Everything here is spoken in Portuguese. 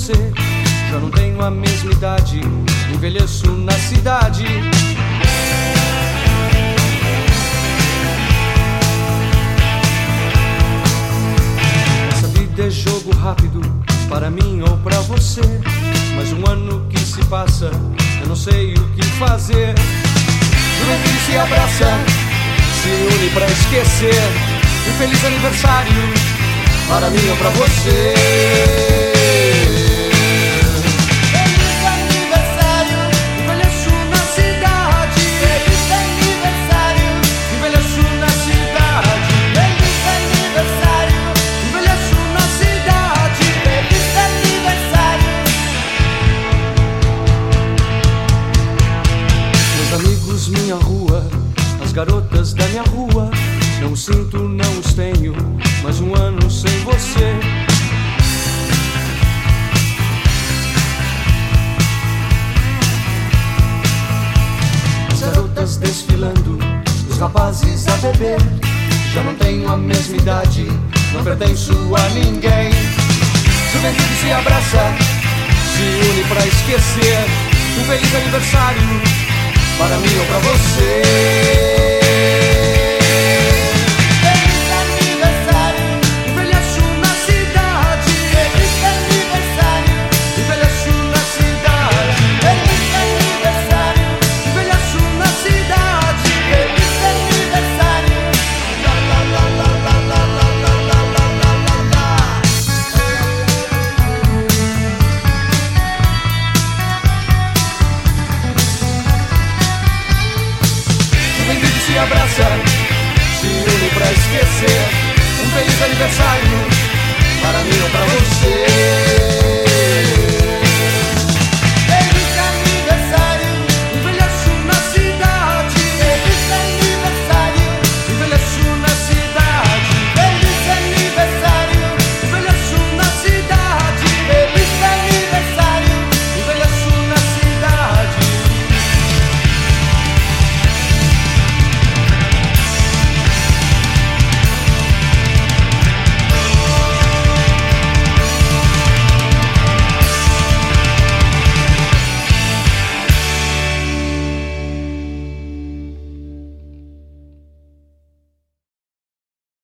você. Já não tenho a mesma idade, envelheço na cidade. Essa vida é jogo rápido, para mim ou pra você. Mas um ano que se passa, eu não sei o que fazer. Juventude se abraça, se une pra esquecer. Um feliz aniversário, para mim ou pra você. Feliz aniversário, envelheço na cidade. Feliz aniversário, Envelheço na cidade. feliz aniversário, Envelheço na cidade. feliz aniversário. Meus amigos, minha rua, as garotas da minha rua. Não os sinto, não os tenho, mais um ano sem você. As garotas desfilando, os rapazes a beber. Já não tenho a mesma idade, não pertenço a ninguém. Juventude se abraça, se une pra esquecer. Um feliz aniversário, para mim ou pra você. Feliz aniversário, Envelheço na cidade. feliz aniversário, Envelheço na cidade. feliz aniversário, Envelheço na cidade. feliz aniversário. La la la la la la la la la la la la. Juventude se abraça, se une pra esquecer. Um feliz aniversário, para mim ou pra você.